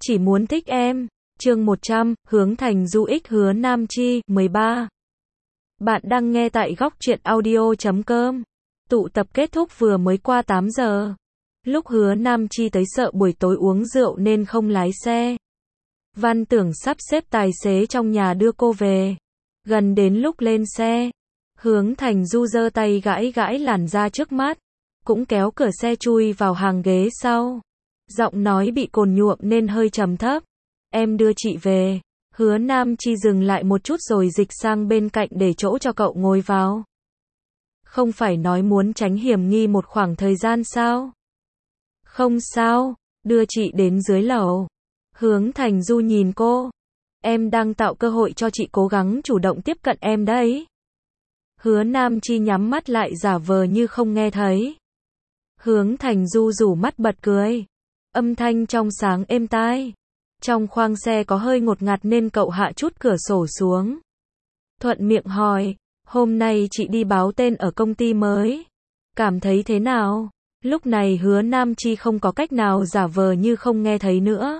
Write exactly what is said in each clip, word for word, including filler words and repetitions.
chỉ muốn thích em. Chương một trăm, hướng thành du ích hứa Nam Chi, mười ba. Bạn đang nghe tại góc truyện audio chấm com. Tụ tập kết thúc vừa mới qua tám giờ. Lúc hứa Nam Chi tới sợ buổi tối uống rượu nên không lái xe. Văn Tưởng sắp xếp tài xế trong nhà đưa cô về. Gần đến lúc lên xe, hướng thành du giơ tay gãi gãi làn da trước mắt, cũng kéo cửa xe chui vào hàng ghế sau. Giọng nói bị cồn nhuộm nên hơi trầm thấp. Em đưa chị về. Hứa Nam Chi dừng lại một chút rồi dịch sang bên cạnh để chỗ cho cậu ngồi vào. Không phải nói muốn tránh hiểm nghi một khoảng thời gian sao? Không sao, đưa chị đến dưới lầu. Hướng thành du nhìn cô. Em đang tạo cơ hội cho chị cố gắng chủ động tiếp cận em đấy. Hứa Nam Chi nhắm mắt lại giả vờ như không nghe thấy. Hướng thành du rủ mắt bật cười. Âm thanh trong sáng êm tai. Trong khoang xe có hơi ngột ngạt nên cậu hạ chút cửa sổ xuống. Thuận miệng hỏi, hôm nay chị đi báo tên ở công ty mới. Cảm thấy thế nào? Lúc này hứa Nam Chi không có cách nào giả vờ như không nghe thấy nữa.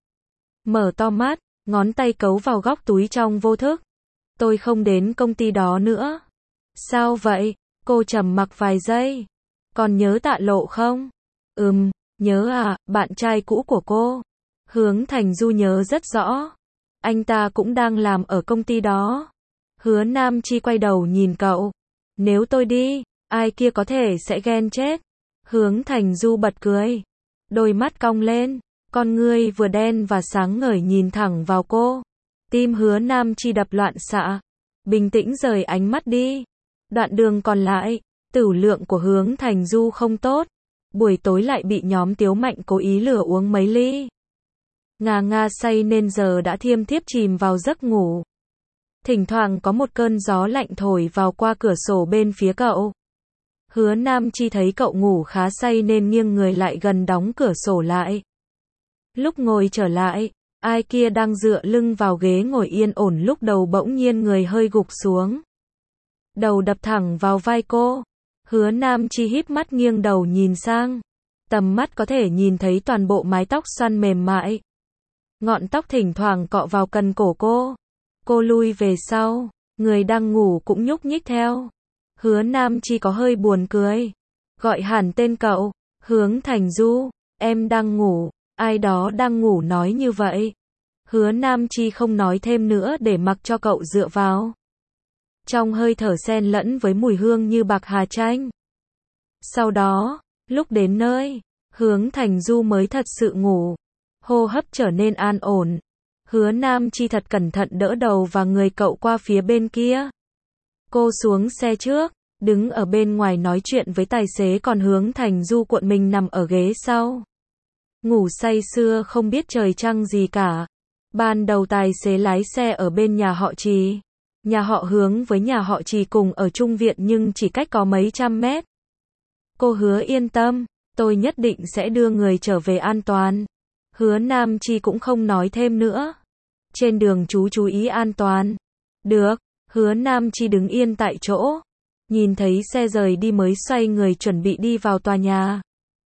Mở to mắt, ngón tay cấu vào góc túi trong vô thức. Tôi không đến công ty đó nữa. Sao vậy? Cô trầm mặc vài giây. Còn nhớ Tạ Lộ không? Ừm, nhớ à, bạn trai cũ của cô. Hướng thành du nhớ rất rõ. Anh ta cũng đang làm ở công ty đó. Hứa Nam Chi quay đầu nhìn cậu. Nếu tôi đi, ai kia có thể sẽ ghen chết. Hướng thành du bật cười. Đôi mắt cong lên. Con ngươi vừa đen và sáng ngời nhìn thẳng vào cô. Tim hứa Nam Chi đập loạn xạ. Bình tĩnh rời ánh mắt đi. Đoạn đường còn lại, tửu lượng của hướng thành du không tốt. Buổi tối lại bị nhóm Tiếu Mạnh cố ý lừa uống mấy ly. Ngà ngà say nên giờ đã thiêm thiếp chìm vào giấc ngủ. Thỉnh thoảng có một cơn gió lạnh thổi vào qua cửa sổ bên phía cậu. Hứa Nam Chi thấy cậu ngủ khá say nên nghiêng người lại gần đóng cửa sổ lại. Lúc ngồi trở lại, ai kia đang dựa lưng vào ghế ngồi yên ổn lúc đầu bỗng nhiên người hơi gục xuống. Đầu đập thẳng vào vai cô. Hứa Nam Chi híp mắt nghiêng đầu nhìn sang. Tầm mắt có thể nhìn thấy toàn bộ mái tóc xoăn mềm mại. Ngọn tóc thỉnh thoảng cọ vào cần cổ cô. Cô lui về sau, người đang ngủ cũng nhúc nhích theo. Hứa Nam Chi có hơi buồn cười. Gọi hẳn tên cậu, hướng thành du, em đang ngủ, ai đó đang ngủ nói như vậy. Hứa Nam Chi không nói thêm nữa để mặc cho cậu dựa vào. Trong hơi thở xen lẫn với mùi hương như bạc hà chanh. Sau đó, lúc đến nơi, hướng thành du mới thật sự ngủ. Hô hấp trở nên an ổn. Hứa Nam Chi thật cẩn thận đỡ đầu và người cậu qua phía bên kia. Cô xuống xe trước, đứng ở bên ngoài nói chuyện với tài xế còn hướng thành du cuộn mình nằm ở ghế sau. Ngủ say sưa không biết trời trăng gì cả. Ban đầu tài xế lái xe ở bên nhà họ Trì. Nhà họ hướng với nhà họ Trì cùng ở chung viện nhưng chỉ cách có mấy trăm mét. Cô hứa yên tâm, tôi nhất định sẽ đưa người trở về an toàn. Hứa Nam Chi cũng không nói thêm nữa. Trên đường chú chú ý an toàn. Được, hứa Nam Chi đứng yên tại chỗ. Nhìn thấy xe rời đi mới xoay người chuẩn bị đi vào tòa nhà.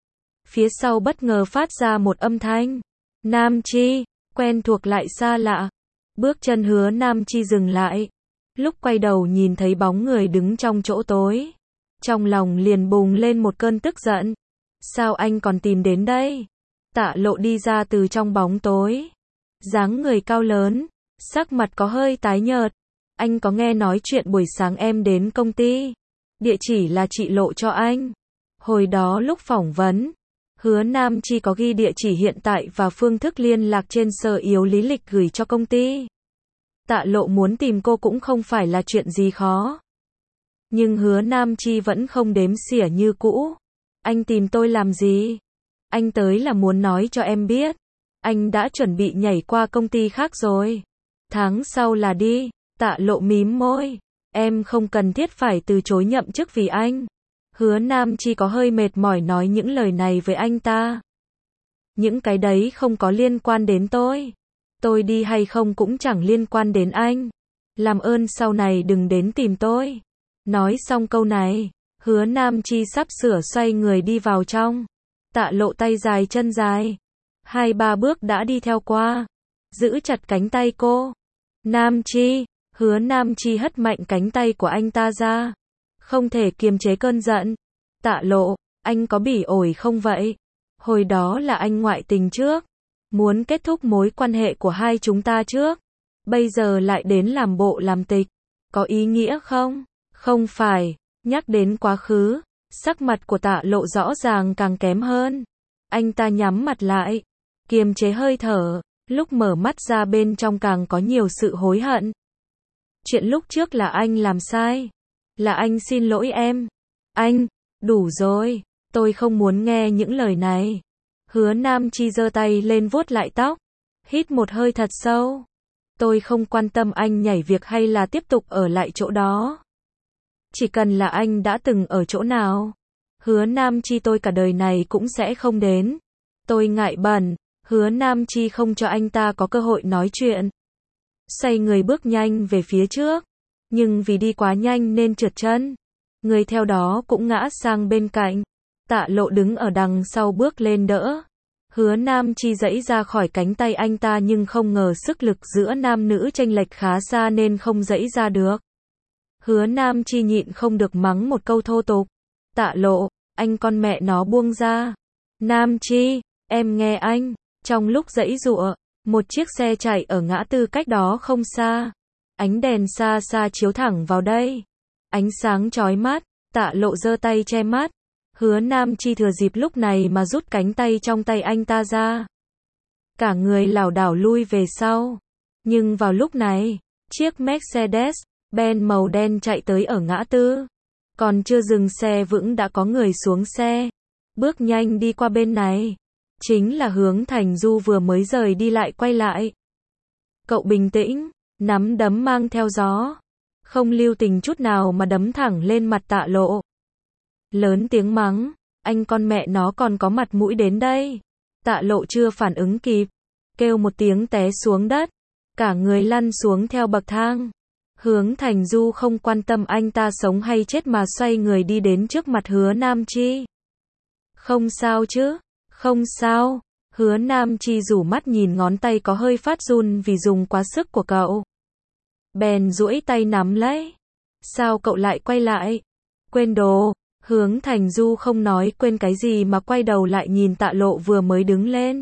Phía sau bất ngờ phát ra một âm thanh. Nam Chi, quen thuộc lại xa lạ. Bước chân hứa Nam Chi dừng lại. Lúc quay đầu nhìn thấy bóng người đứng trong chỗ tối. Trong lòng liền bùng lên một cơn tức giận. Sao anh còn tìm đến đây? Tạ Lộ đi ra từ trong bóng tối. Dáng người cao lớn, sắc mặt có hơi tái nhợt. Anh có nghe nói chuyện buổi sáng em đến công ty. Địa chỉ là chị lộ cho anh. Hồi đó lúc phỏng vấn, hứa Nam Chi có ghi địa chỉ hiện tại và phương thức liên lạc trên sơ yếu lý lịch gửi cho công ty. Tạ Lộ muốn tìm cô cũng không phải là chuyện gì khó. Nhưng hứa Nam Chi vẫn không đếm xỉa như cũ. Anh tìm tôi làm gì? Anh tới là muốn nói cho em biết. Anh đã chuẩn bị nhảy qua công ty khác rồi. Tháng sau là đi. Tạ Lộ mím môi. Em không cần thiết phải từ chối nhậm chức vì anh. Hứa Nam Chi có hơi mệt mỏi nói những lời này với anh ta. Những cái đấy không có liên quan đến tôi. Tôi đi hay không cũng chẳng liên quan đến anh. Làm ơn sau này đừng đến tìm tôi. Nói xong câu này, hứa Nam Chi sắp sửa xoay người đi vào trong. Tạ Lộ tay dài chân dài. Hai ba bước đã đi theo qua, giữ chặt cánh tay cô. Nam Chi, Hứa Nam Chi hất mạnh cánh tay của anh ta ra. Không thể kiềm chế cơn giận. Tạ Lộ, anh có bỉ ổi không vậy? Hồi đó là anh ngoại tình trước. Muốn kết thúc mối quan hệ của hai chúng ta trước. Bây giờ lại đến làm bộ làm tịch. Có ý nghĩa không? Không phải. Nhắc đến quá khứ, sắc mặt của Tạ Lộ rõ ràng càng kém hơn. Anh ta nhắm mặt lại, kiềm chế hơi thở, lúc mở mắt ra bên trong càng có nhiều sự hối hận. Chuyện lúc trước là anh làm sai. Là anh xin lỗi em. Anh, đủ rồi, tôi không muốn nghe những lời này. Hứa Nam Chi giơ tay lên vuốt lại tóc, hít một hơi thật sâu. Tôi không quan tâm anh nhảy việc hay là tiếp tục ở lại chỗ đó. Chỉ cần là anh đã từng ở chỗ nào. Hứa Nam Chi tôi cả đời này cũng sẽ không đến. Tôi ngại bẩn. Hứa Nam Chi không cho anh ta có cơ hội nói chuyện. Xoay người bước nhanh về phía trước. Nhưng vì đi quá nhanh nên trượt chân. Người theo đó cũng ngã sang bên cạnh. Tạ Lộ đứng ở đằng sau bước lên đỡ. Hứa Nam Chi giãy ra khỏi cánh tay anh ta nhưng không ngờ sức lực giữa nam nữ chênh lệch khá xa nên không giãy ra được. Hứa Nam Chi nhịn không được mắng một câu thô tục. Tạ Lộ, anh con mẹ nó buông ra. Nam Chi, em nghe anh. Trong lúc giãy giụa, một chiếc xe chạy ở ngã tư cách đó không xa. Ánh đèn xa xa chiếu thẳng vào đây. Ánh sáng chói mắt, Tạ Lộ giơ tay che mắt. Hứa Nam Chi thừa dịp lúc này mà rút cánh tay trong tay anh ta ra. Cả người lảo đảo lui về sau. Nhưng vào lúc này, chiếc Mercedes-Benz màu đen chạy tới ở ngã tư. Còn chưa dừng xe vững đã có người xuống xe. Bước nhanh đi qua bên này. Chính là Hướng Thành Du vừa mới rời đi lại quay lại. Cậu bình tĩnh, nắm đấm mang theo gió. Không lưu tình chút nào mà đấm thẳng lên mặt Tạ Lộ. Lớn tiếng mắng, anh con mẹ nó còn có mặt mũi đến đây. Tạ Lộ chưa phản ứng kịp, kêu một tiếng té xuống đất, cả người lăn xuống theo bậc thang. Hướng Thành Du không quan tâm anh ta sống hay chết mà xoay người đi đến trước mặt Hứa Nam Chi. Không sao chứ? Không sao. Hứa Nam Chi rủ mắt nhìn ngón tay có hơi phát run vì dùng quá sức của cậu. Bèn duỗi tay nắm lấy. Sao cậu lại quay lại? Quên đồ. Hướng Thành Du không nói quên cái gì mà quay đầu lại nhìn Tạ Lộ vừa mới đứng lên.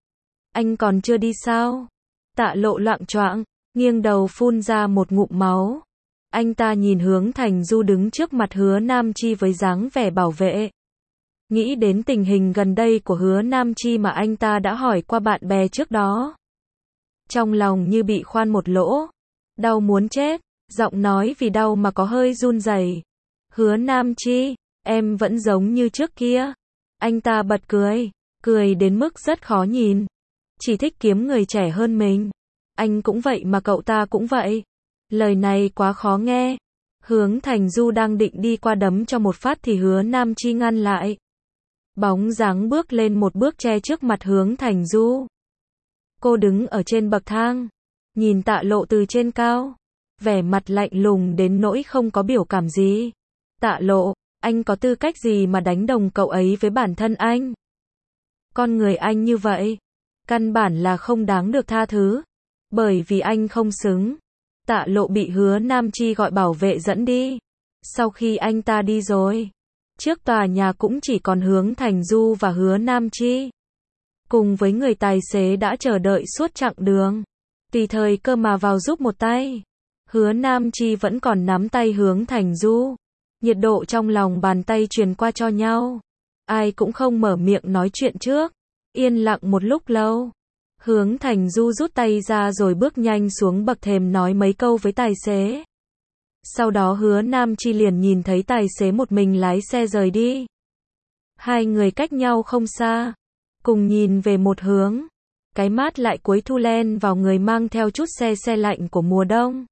Anh còn chưa đi sao? Tạ Lộ loạng choạng, nghiêng đầu phun ra một ngụm máu. Anh ta nhìn Hướng Thành Du đứng trước mặt Hứa Nam Chi với dáng vẻ bảo vệ. Nghĩ đến tình hình gần đây của Hứa Nam Chi mà anh ta đã hỏi qua bạn bè trước đó. Trong lòng như bị khoan một lỗ. Đau muốn chết, giọng nói vì đau mà có hơi run rẩy. Hứa Nam Chi, em vẫn giống như trước kia. Anh ta bật cười, cười đến mức rất khó nhìn. Chỉ thích kiếm người trẻ hơn mình. Anh cũng vậy mà cậu ta cũng vậy. Lời này quá khó nghe. Hướng Thành Du đang định đi qua đấm cho một phát thì Hứa Nam Chi ngăn lại. Bóng dáng bước lên một bước che trước mặt Hướng Thành Du. Cô đứng ở trên bậc thang, nhìn Tạ Lộ từ trên cao, vẻ mặt lạnh lùng đến nỗi không có biểu cảm gì. Tạ Lộ, anh có tư cách gì mà đánh đồng cậu ấy với bản thân anh? Con người anh như vậy, căn bản là không đáng được tha thứ, bởi vì anh không xứng. Tạ Lộ bị Hứa Nam Chi gọi bảo vệ dẫn đi. Sau khi anh ta đi rồi, trước tòa nhà cũng chỉ còn Hướng Thành Du và Hứa Nam Chi. Cùng với người tài xế đã chờ đợi suốt chặng đường. Tùy thời cơ mà vào giúp một tay. Hứa Nam Chi vẫn còn nắm tay Hướng Thành Du. Nhiệt độ trong lòng bàn tay truyền qua cho nhau. Ai cũng không mở miệng nói chuyện trước. Yên lặng một lúc lâu. Hướng Thành Du rút tay ra rồi bước nhanh xuống bậc thềm nói mấy câu với tài xế. Sau đó Hứa Nam Chi liền nhìn thấy tài xế một mình lái xe rời đi. Hai người cách nhau không xa, cùng nhìn về một hướng. Cái mát lại cuối thu len vào người mang theo chút se se lạnh của mùa đông.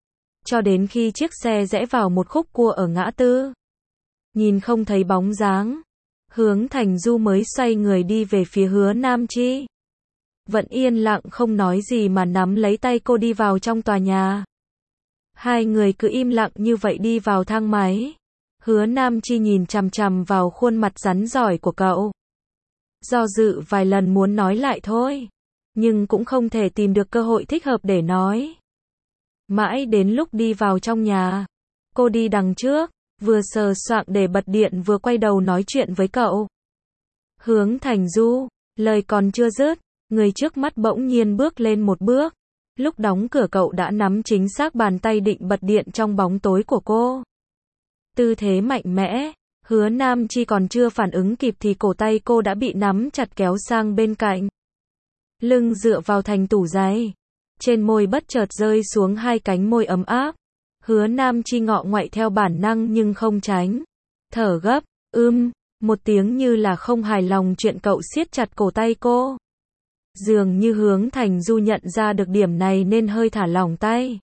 Cho đến khi chiếc xe rẽ vào một khúc cua ở ngã tư. Nhìn không thấy bóng dáng. Hướng Thành Du mới xoay người đi về phía Hứa Nam Chi. Vẫn yên lặng không nói gì mà nắm lấy tay cô đi vào trong tòa nhà. Hai người cứ im lặng như vậy đi vào thang máy. Hứa Nam Chi nhìn chằm chằm vào khuôn mặt rắn rỏi của cậu. Do dự vài lần muốn nói lại thôi, nhưng cũng không thể tìm được cơ hội thích hợp để nói. Mãi đến lúc đi vào trong nhà, cô đi đằng trước, vừa sờ soạng để bật điện vừa quay đầu nói chuyện với cậu. Hướng Thành Du, lời còn chưa dứt, người trước mắt bỗng nhiên bước lên một bước. Lúc đóng cửa cậu đã nắm chính xác bàn tay định bật điện trong bóng tối của cô. Tư thế mạnh mẽ, Hứa Nam Chi còn chưa phản ứng kịp thì cổ tay cô đã bị nắm chặt kéo sang bên cạnh. Lưng dựa vào thành tủ giày. Trên môi bất chợt rơi xuống hai cánh môi ấm áp. Hứa Nam Chi ngọ ngoại theo bản năng nhưng không tránh. Thở gấp, ưm, một tiếng như là không hài lòng chuyện cậu siết chặt cổ tay cô. Dường như Hướng Thành Du nhận ra được điểm này nên hơi thả lỏng tay.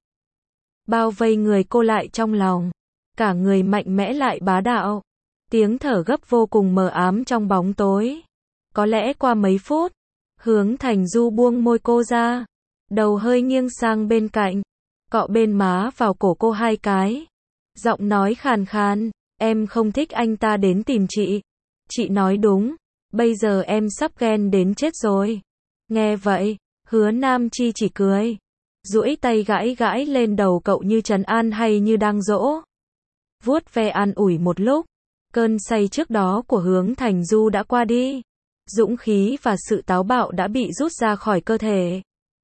Bao vây người cô lại trong lòng. Cả người mạnh mẽ lại bá đạo. Tiếng thở gấp vô cùng mờ ám trong bóng tối. Có lẽ qua mấy phút, Hướng Thành Du buông môi cô ra. Đầu hơi nghiêng sang bên cạnh. Cọ bên má vào cổ cô hai cái. Giọng nói khàn khàn. Em không thích anh ta đến tìm chị. Chị nói đúng. Bây giờ em sắp ghen đến chết rồi. Nghe vậy, Hứa Nam Chi chỉ cười. Duỗi tay gãi gãi lên đầu cậu như trấn an hay như đang dỗ. Vuốt ve an ủi một lúc. Cơn say trước đó của Hướng Thành Du đã qua đi. Dũng khí và sự táo bạo đã bị rút ra khỏi cơ thể.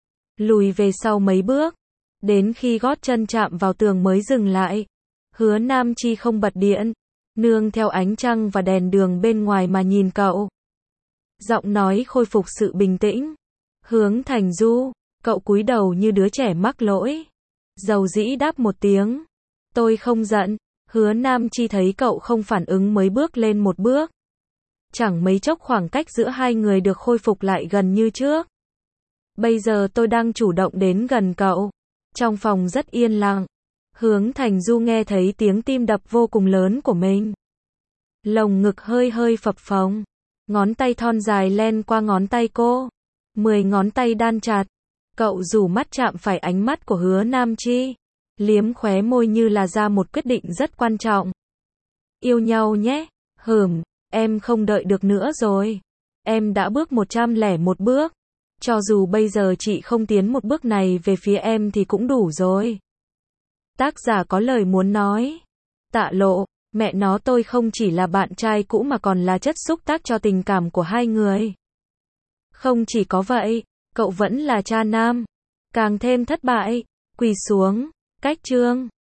Lùi về sau mấy bước. Đến khi gót chân chạm vào tường mới dừng lại. Hứa Nam Chi không bật điện. Nương theo ánh trăng và đèn đường bên ngoài mà nhìn cậu. Giọng nói khôi phục sự bình tĩnh. Hướng Thành Du, cậu cúi đầu như đứa trẻ mắc lỗi. Dầu dĩ đáp một tiếng. Tôi không giận. Hứa Nam Chi thấy cậu không phản ứng mới bước lên một bước. Chẳng mấy chốc khoảng cách giữa hai người được khôi phục lại gần như trước. Bây giờ tôi đang chủ động đến gần cậu. Trong phòng rất yên lặng. Hướng Thành Du nghe thấy tiếng tim đập vô cùng lớn của mình. Lồng ngực hơi hơi phập phồng. Ngón tay thon dài len qua ngón tay cô. Mười ngón tay đan chặt. Cậu rủ mắt chạm phải ánh mắt của Hứa Nam Chi. Liếm khóe môi như là ra một quyết định rất quan trọng. Yêu nhau nhé. Hừm, em không đợi được nữa rồi. Em đã bước một trăm lẻ một bước. Cho dù bây giờ chị không tiến một bước này về phía em thì cũng đủ rồi. Tác giả có lời muốn nói. Tạ Lộ, mẹ nó tôi không chỉ là bạn trai cũ mà còn là chất xúc tác cho tình cảm của hai người. Không chỉ có vậy, cậu vẫn là cha nam. Càng thêm thất bại. Quỳ xuống. Cách chương.